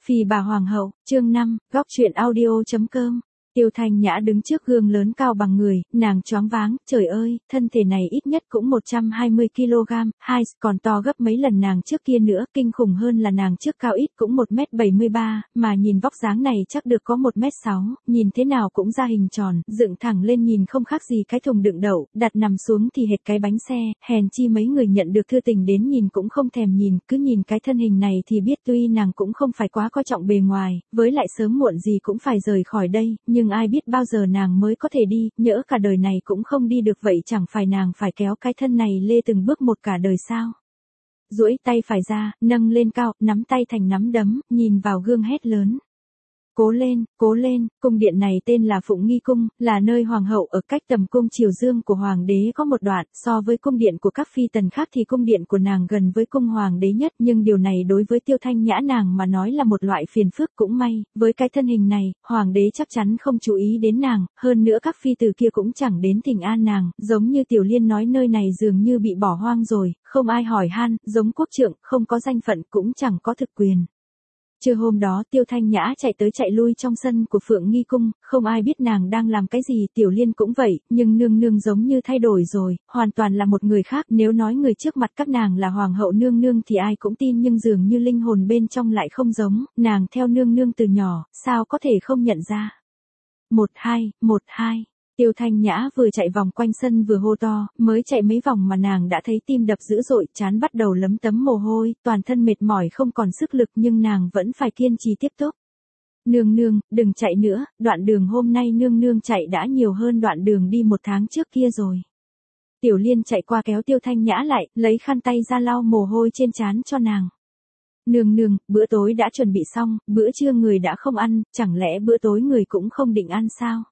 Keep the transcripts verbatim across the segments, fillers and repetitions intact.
Phì bà Hoàng hậu, chương năm, góc truyện audio.com. Tiêu Thanh Nhã đứng trước gương lớn cao bằng người, nàng choáng váng, trời ơi, thân thể này ít nhất cũng một trăm hai mươi ki lô gam, hai, còn to gấp mấy lần nàng trước kia nữa, kinh khủng hơn là nàng trước cao ít cũng một mét bảy mươi ba, mà nhìn vóc dáng này chắc được có một mét sáu, nhìn thế nào cũng ra hình tròn, dựng thẳng lên nhìn không khác gì cái thùng đựng đậu, đặt nằm xuống thì hệt cái bánh xe, hèn chi mấy người nhận được thư tình đến nhìn cũng không thèm nhìn, cứ nhìn cái thân hình này thì biết tuy nàng cũng không phải quá coi trọng bề ngoài, với lại sớm muộn gì cũng phải rời khỏi đây, nhưng Nhưng ai biết bao giờ nàng mới có thể đi, nhỡ cả đời này cũng không đi được vậy chẳng phải nàng phải kéo cái thân này lê từng bước một cả đời sao. Duỗi tay phải ra, nâng lên cao, nắm tay thành nắm đấm, nhìn vào gương hét lớn. Cố lên, cố lên, cung điện này tên là Phụng Nghi Cung, là nơi hoàng hậu ở cách tầm cung Triều Dương của hoàng đế có một đoạn, so với cung điện của các phi tần khác thì cung điện của nàng gần với cung hoàng đế nhất, nhưng điều này đối với Tiêu Thanh Nhã nàng mà nói là một loại phiền phức cũng may, với cái thân hình này, hoàng đế chắc chắn không chú ý đến nàng, hơn nữa các phi tử kia cũng chẳng đến thỉnh an nàng, giống như Tiểu Liên nói nơi này dường như bị bỏ hoang rồi, không ai hỏi han, giống quốc trượng, không có danh phận cũng chẳng có thực quyền. Trưa hôm đó Tiêu Thanh Nhã chạy tới chạy lui trong sân của Phượng Nghi Cung, không ai biết nàng đang làm cái gì, Tiểu Liên cũng vậy, nhưng nương nương giống như thay đổi rồi, hoàn toàn là một người khác, nếu nói người trước mặt các nàng là hoàng hậu nương nương thì ai cũng tin nhưng dường như linh hồn bên trong lại không giống, nàng theo nương nương từ nhỏ, sao có thể không nhận ra. Một hai, một hai. Tiêu Thanh Nhã vừa chạy vòng quanh sân vừa hô to, mới chạy mấy vòng mà nàng đã thấy tim đập dữ dội, trán bắt đầu lấm tấm mồ hôi, toàn thân mệt mỏi không còn sức lực nhưng nàng vẫn phải kiên trì tiếp tục. Nương nương, đừng chạy nữa, đoạn đường hôm nay nương nương chạy đã nhiều hơn đoạn đường đi một tháng trước kia rồi. Tiểu Liên chạy qua kéo Tiêu Thanh Nhã lại, lấy khăn tay ra lau mồ hôi trên trán cho nàng. Nương nương, bữa tối đã chuẩn bị xong, bữa trưa người đã không ăn, chẳng lẽ bữa tối người cũng không định ăn sao?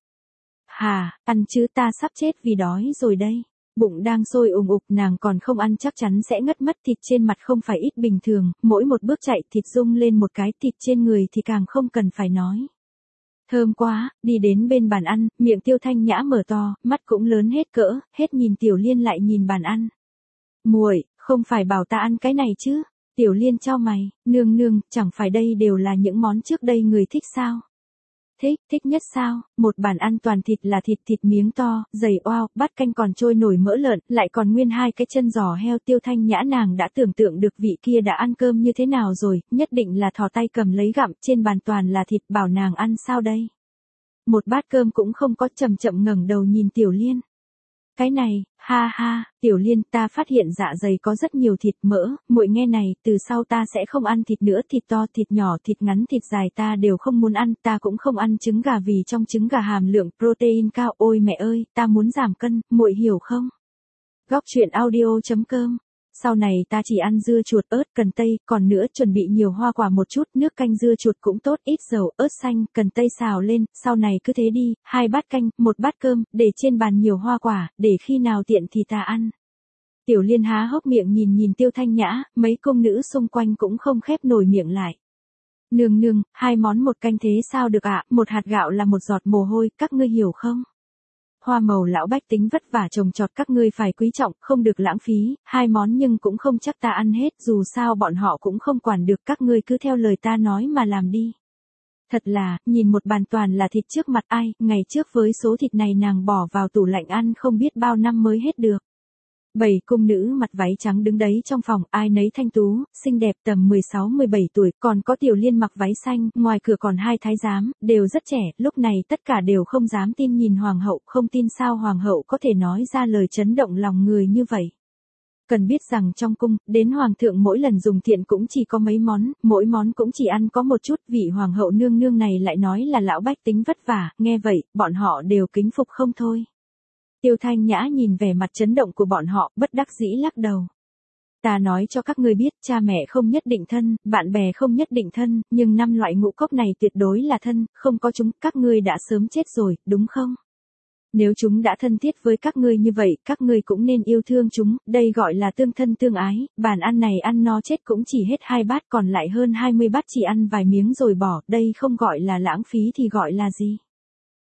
Hà, ăn chứ ta sắp chết vì đói rồi đây. Bụng đang sôi ùng ục nàng còn không ăn chắc chắn sẽ ngất mất, thịt trên mặt không phải ít bình thường, mỗi một bước chạy thịt rung lên một cái, thịt trên người thì càng không cần phải nói. Thơm quá, đi đến bên bàn ăn, miệng Tiêu Thanh Nhã mở to, mắt cũng lớn hết cỡ, hết nhìn Tiểu Liên lại nhìn bàn ăn. Muội, không phải bảo ta ăn cái này chứ? Tiểu Liên chau mày, nương nương, chẳng phải đây đều là những món trước đây người thích sao? Thích, thích nhất sao, một bàn ăn toàn thịt là thịt thịt miếng to, dày oao, bát canh còn trôi nổi mỡ lợn, lại còn nguyên hai cái chân giò heo. Tiêu Thanh Nhã nàng đã tưởng tượng được vị kia đã ăn cơm như thế nào rồi, nhất định là thò tay cầm lấy gặm, trên bàn toàn là thịt, bảo nàng ăn sao đây. Một bát cơm cũng không có, chậm chậm ngẩng đầu nhìn Tiểu Liên. Cái này, ha ha, Tiểu Liên, ta phát hiện dạ dày có rất nhiều thịt mỡ, muội nghe này, từ sau ta sẽ không ăn thịt nữa, thịt to, thịt nhỏ, thịt ngắn, thịt dài ta đều không muốn ăn, ta cũng không ăn trứng gà vì trong trứng gà hàm lượng protein cao, ôi mẹ ơi, ta muốn giảm cân, muội hiểu không? Góc truyện audio.com. Sau này ta chỉ ăn dưa chuột, ớt, cần tây, còn nữa chuẩn bị nhiều hoa quả một chút, nước canh dưa chuột cũng tốt, ít dầu, ớt xanh, cần tây xào lên, sau này cứ thế đi, hai bát canh, một bát cơm, để trên bàn nhiều hoa quả, để khi nào tiện thì ta ăn. Tiểu Liên há hốc miệng nhìn nhìn Tiêu Thanh Nhã, mấy cung nữ xung quanh cũng không khép nổi miệng lại. Nương nương, hai món một canh thế sao được ạ, à? Một hạt gạo là một giọt mồ hôi, các ngươi hiểu không? Hoa màu lão bách tính vất vả trồng trọt các ngươi phải quý trọng, không được lãng phí, hai món nhưng cũng không chắc ta ăn hết, dù sao bọn họ cũng không quản được, các ngươi cứ theo lời ta nói mà làm đi. Thật là, nhìn một bàn toàn là thịt trước mặt ai, ngày trước với số thịt này nàng bỏ vào tủ lạnh ăn không biết bao năm mới hết được. Bảy cung nữ mặt váy trắng đứng đấy trong phòng, ai nấy thanh tú, xinh đẹp tầm mười sáu mười bảy tuổi, còn có Tiểu Liên mặc váy xanh, ngoài cửa còn hai thái giám, đều rất trẻ, lúc này tất cả đều không dám tin nhìn hoàng hậu, không tin sao hoàng hậu có thể nói ra lời chấn động lòng người như vậy. Cần biết rằng trong cung, đến hoàng thượng mỗi lần dùng thiện cũng chỉ có mấy món, mỗi món cũng chỉ ăn có một chút, vị hoàng hậu nương nương này lại nói là lão bách tính vất vả, nghe vậy, bọn họ đều kính phục không thôi. Tiêu Thanh Nhã nhìn vẻ mặt chấn động của bọn họ, bất đắc dĩ lắc đầu. Ta nói cho các ngươi biết, cha mẹ không nhất định thân, bạn bè không nhất định thân, nhưng năm loại ngũ cốc này tuyệt đối là thân, không có chúng, các ngươi đã sớm chết rồi, đúng không? Nếu chúng đã thân thiết với các ngươi như vậy, các ngươi cũng nên yêu thương chúng, đây gọi là tương thân tương ái, bàn ăn này ăn no chết cũng chỉ hết hai bát, còn lại hơn hai mươi bát chỉ ăn vài miếng rồi bỏ, đây không gọi là lãng phí thì gọi là gì?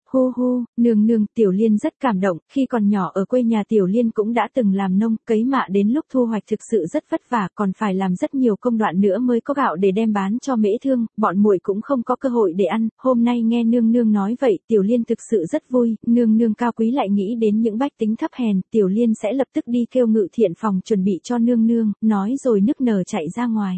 Hu hu, nương nương, Tiểu Liên rất cảm động, khi còn nhỏ ở quê nhà Tiểu Liên cũng đã từng làm nông, cấy mạ đến lúc thu hoạch thực sự rất vất vả, còn phải làm rất nhiều công đoạn nữa mới có gạo để đem bán cho mễ thương, bọn muội cũng không có cơ hội để ăn, hôm nay nghe nương nương nói vậy, Tiểu Liên thực sự rất vui, nương nương cao quý lại nghĩ đến những bách tính thấp hèn, Tiểu Liên sẽ lập tức đi kêu Ngự Thiện phòng chuẩn bị cho nương nương, nói rồi nức nở chạy ra ngoài.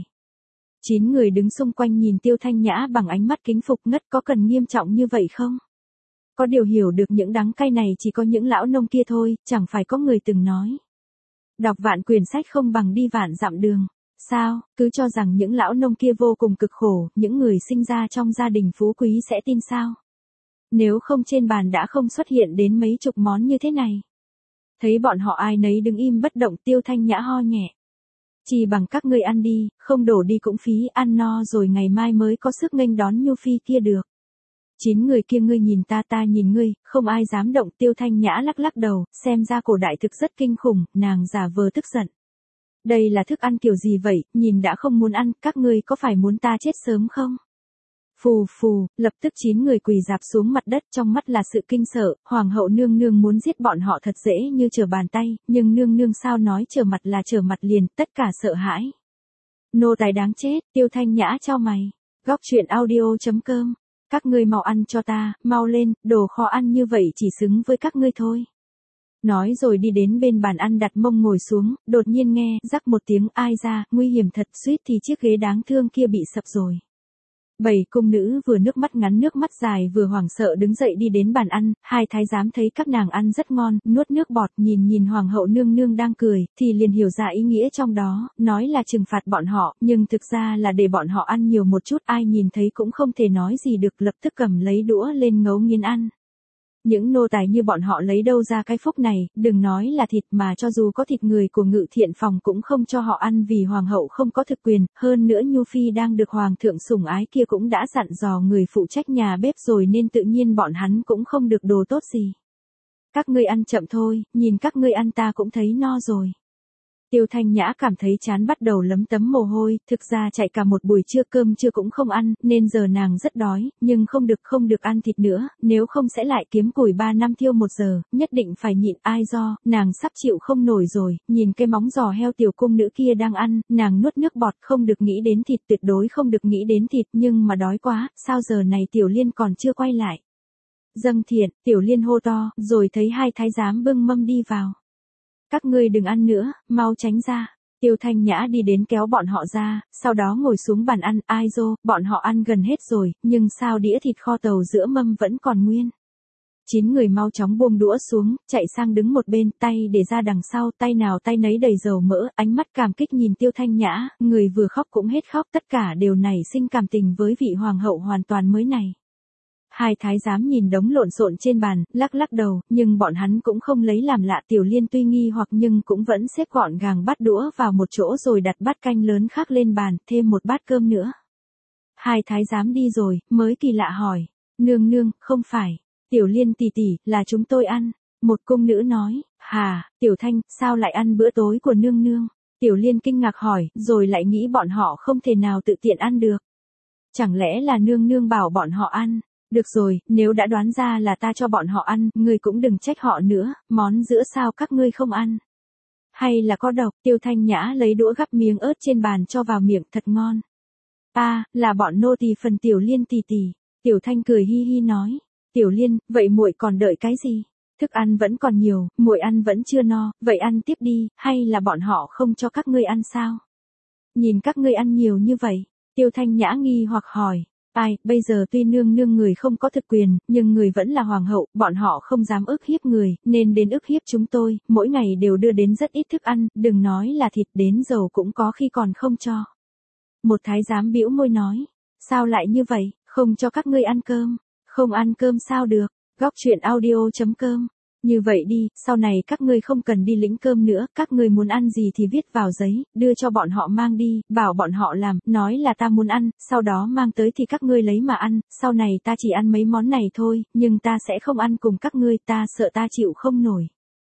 Chín người đứng xung quanh nhìn Tiêu Thanh Nhã bằng ánh mắt kính phục ngất, có cần nghiêm trọng như vậy không? Có điều hiểu được những đắng cay này chỉ có những lão nông kia thôi, chẳng phải có người từng nói. Đọc vạn quyển sách không bằng đi vạn dặm đường. Sao, cứ cho rằng những lão nông kia vô cùng cực khổ, những người sinh ra trong gia đình phú quý sẽ tin sao? Nếu không trên bàn đã không xuất hiện đến mấy chục món như thế này. Thấy bọn họ ai nấy đứng im bất động, Tiêu Thanh Nhã ho nhẹ. Chỉ bằng các ngươi ăn đi, không đổ đi cũng phí, ăn no rồi ngày mai mới có sức nghênh đón Nhu Phi kia được. Chín người kia ngươi nhìn ta ta nhìn ngươi, không ai dám động. Tiêu Thanh Nhã lắc lắc đầu, xem ra cổ đại thực rất kinh khủng, nàng giả vờ tức giận. Đây là thức ăn kiểu gì vậy, nhìn đã không muốn ăn, các ngươi có phải muốn ta chết sớm không? Phù phù, lập tức chín người quỳ rạp xuống mặt đất, trong mắt là sự kinh sợ, hoàng hậu nương nương muốn giết bọn họ thật dễ như trở bàn tay, nhưng nương nương sao nói trở mặt là trở mặt liền, tất cả sợ hãi. Nô tài đáng chết, Tiêu Thanh Nhã chau mày. Góc truyện audio chấm com. Các ngươi mau ăn cho ta, mau lên, đồ kho ăn như vậy chỉ xứng với các ngươi thôi. Nói rồi đi đến bên bàn ăn đặt mông ngồi xuống, đột nhiên nghe, rắc một tiếng ai ra, nguy hiểm thật, suýt thì chiếc ghế đáng thương kia bị sập rồi. Bảy cung nữ vừa nước mắt ngắn nước mắt dài vừa hoảng sợ đứng dậy đi đến bàn ăn, hai thái giám thấy các nàng ăn rất ngon, nuốt nước bọt nhìn nhìn hoàng hậu nương nương đang cười, thì liền hiểu ra ý nghĩa trong đó, nói là trừng phạt bọn họ, nhưng thực ra là để bọn họ ăn nhiều một chút, ai nhìn thấy cũng không thể nói gì được, lập tức cầm lấy đũa lên ngấu nghiến ăn. Những nô tài như bọn họ lấy đâu ra cái phúc này, đừng nói là thịt mà cho dù có thịt người của Ngự Thiện phòng cũng không cho họ ăn vì hoàng hậu không có thực quyền, hơn nữa Nhu Phi đang được hoàng thượng sủng ái kia cũng đã dặn dò người phụ trách nhà bếp rồi nên tự nhiên bọn hắn cũng không được đồ tốt gì. Các ngươi ăn chậm thôi, nhìn các ngươi ăn ta cũng thấy no rồi. Tiêu Thanh Nhã cảm thấy chán bắt đầu lấm tấm mồ hôi, thực ra chạy cả một buổi trưa cơm trưa cũng không ăn, nên giờ nàng rất đói, nhưng không được không được ăn thịt nữa, nếu không sẽ lại kiếm củi ba năm thiêu một giờ, nhất định phải nhịn ai do, nàng sắp chịu không nổi rồi, nhìn cái móng giò heo tiểu cung nữ kia đang ăn, nàng nuốt nước bọt không được nghĩ đến thịt tuyệt đối không được nghĩ đến thịt nhưng mà đói quá, sao giờ này Tiểu Liên còn chưa quay lại. Dâng Thiện, Tiểu Liên hô to, rồi thấy hai thái giám bưng mâm đi vào. Các ngươi đừng ăn nữa, mau tránh ra. Tiêu Thanh Nhã đi đến kéo bọn họ ra, sau đó ngồi xuống bàn ăn, ai dô, bọn họ ăn gần hết rồi, nhưng sao đĩa thịt kho tàu giữa mâm vẫn còn nguyên. Chín người mau chóng buông đũa xuống, chạy sang đứng một bên, tay để ra đằng sau, tay nào tay nấy đầy dầu mỡ, ánh mắt cảm kích nhìn Tiêu Thanh Nhã, người vừa khóc cũng hết khóc, tất cả đều nảy sinh cảm tình với vị hoàng hậu hoàn toàn mới này. Hai thái giám nhìn đống lộn xộn trên bàn, lắc lắc đầu, nhưng bọn hắn cũng không lấy làm lạ. Tiểu Liên tuy nghi hoặc nhưng cũng vẫn xếp gọn gàng bát đũa vào một chỗ rồi đặt bát canh lớn khác lên bàn, thêm một bát cơm nữa. Hai thái giám đi rồi, mới kỳ lạ hỏi, nương nương, không phải, Tiểu Liên tỷ tỷ, là chúng tôi ăn. Một cung nữ nói, hà, Tiểu Thanh, sao lại ăn bữa tối của nương nương? Tiểu Liên kinh ngạc hỏi, rồi lại nghĩ bọn họ không thể nào tự tiện ăn được. Chẳng lẽ là nương nương bảo bọn họ ăn? Được rồi, nếu đã đoán ra là ta cho bọn họ ăn, ngươi cũng đừng trách họ nữa, món giữa sao các ngươi không ăn? Hay là có độc? Tiêu Thanh Nhã lấy đũa gắp miếng ớt trên bàn cho vào miệng, thật ngon. À, là bọn nô tỳ phần Tiểu Liên tỷ tỷ. Tiểu Thanh cười hi hi nói, Tiểu Liên, vậy muội còn đợi cái gì? Thức ăn vẫn còn nhiều, muội ăn vẫn chưa no, vậy ăn tiếp đi, hay là bọn họ không cho các ngươi ăn sao? Nhìn các ngươi ăn nhiều như vậy, Tiêu Thanh Nhã nghi hoặc hỏi. Ai, bây giờ tuy nương nương người không có thực quyền, nhưng người vẫn là hoàng hậu, bọn họ không dám ức hiếp người, nên đến ức hiếp chúng tôi, mỗi ngày đều đưa đến rất ít thức ăn, đừng nói là thịt đến dầu cũng có khi còn không cho. Một thái giám bĩu môi nói, sao lại như vậy, không cho các ngươi ăn cơm, không ăn cơm sao được, góc truyện audio chấm com. Như vậy đi, sau này các ngươi không cần đi lĩnh cơm nữa, các ngươi muốn ăn gì thì viết vào giấy, đưa cho bọn họ mang đi, bảo bọn họ làm, nói là ta muốn ăn, sau đó mang tới thì các ngươi lấy mà ăn, sau này ta chỉ ăn mấy món này thôi, nhưng ta sẽ không ăn cùng các ngươi, ta sợ ta chịu không nổi.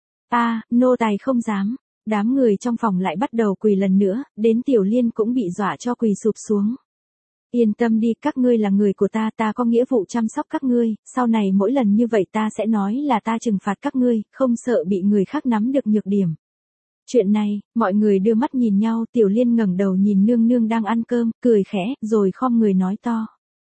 Ta, nô tài không dám, đám người trong phòng lại bắt đầu quỳ lần nữa, đến Tiểu Liên cũng bị dọa cho quỳ sụp xuống. Yên tâm đi, các ngươi là người của ta, ta có nghĩa vụ chăm sóc các ngươi, sau này mỗi lần như vậy ta sẽ nói là ta trừng phạt các ngươi, không sợ bị người khác nắm được nhược điểm. Chuyện này, mọi người đưa mắt nhìn nhau, Tiểu Liên ngẩng đầu nhìn nương nương đang ăn cơm, cười khẽ, rồi khom người nói to.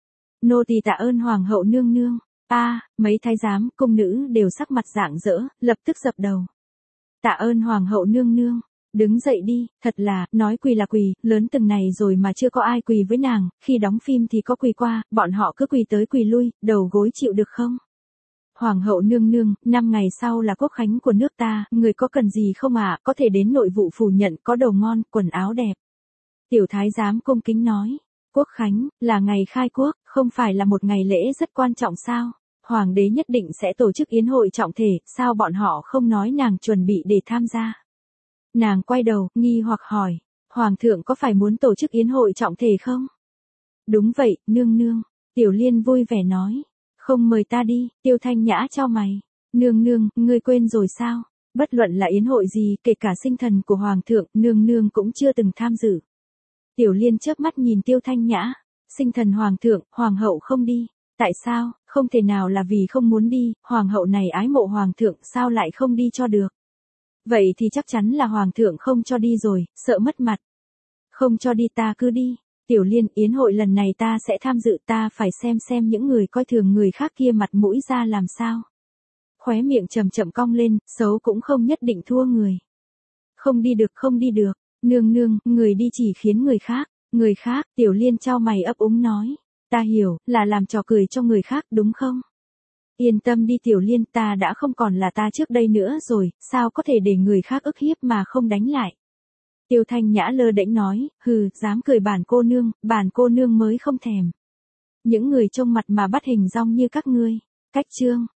Nô tỳ tạ ơn hoàng hậu nương nương. A, mấy thái giám, cung nữ đều sắc mặt rạng rỡ, lập tức dập đầu. Tạ ơn hoàng hậu nương nương. Đứng dậy đi, thật là, nói quỳ là quỳ, lớn từng này rồi mà chưa có ai quỳ với nàng, khi đóng phim thì có quỳ qua, bọn họ cứ quỳ tới quỳ lui, đầu gối chịu được không? Hoàng hậu nương nương, năm ngày sau là quốc khánh của nước ta, người có cần gì không ạ, à? Có thể đến nội vụ phủ nhận, có đồ ngon, quần áo đẹp. Tiểu thái giám cung kính nói, quốc khánh, là ngày khai quốc, không phải là một ngày lễ rất quan trọng sao? Hoàng đế nhất định sẽ tổ chức yến hội trọng thể, sao bọn họ không nói nàng chuẩn bị để tham gia? Nàng quay đầu, nghi hoặc hỏi, Hoàng thượng có phải muốn tổ chức yến hội trọng thể không? Đúng vậy, nương nương. Tiểu Liên vui vẻ nói, không mời ta đi. Tiêu Thanh Nhã chau mày, nương nương, ngươi quên rồi sao? Bất luận là yến hội gì, kể cả sinh thần của Hoàng thượng, nương nương cũng chưa từng tham dự. Tiểu Liên chớp mắt nhìn Tiêu Thanh Nhã, sinh thần Hoàng thượng, Hoàng hậu không đi. Tại sao? Không thể nào là vì không muốn đi, Hoàng hậu này ái mộ Hoàng thượng, sao lại không đi cho được? Vậy thì chắc chắn là Hoàng thượng không cho đi rồi, sợ mất mặt. Không cho đi ta cứ đi. Tiểu Liên, yến hội lần này ta sẽ tham dự, ta phải xem xem những người coi thường người khác kia mặt mũi ra làm sao. Khóe miệng chậm chậm cong lên, xấu cũng không nhất định thua người. Không đi được, không đi được. Nương nương, người đi chỉ khiến người khác. Người khác, Tiểu Liên chau mày ấp úng nói. Ta hiểu, là làm trò cười cho người khác đúng không? Yên tâm đi Tiểu Liên, ta đã không còn là ta trước đây nữa rồi, sao có thể để người khác ức hiếp mà không đánh lại. Tiêu Thanh Nhã lơ đễnh nói, hừ, dám cười bản cô nương, bản cô nương mới không thèm. Những người trông mặt mà bắt hình dong như các ngươi. Cách chương.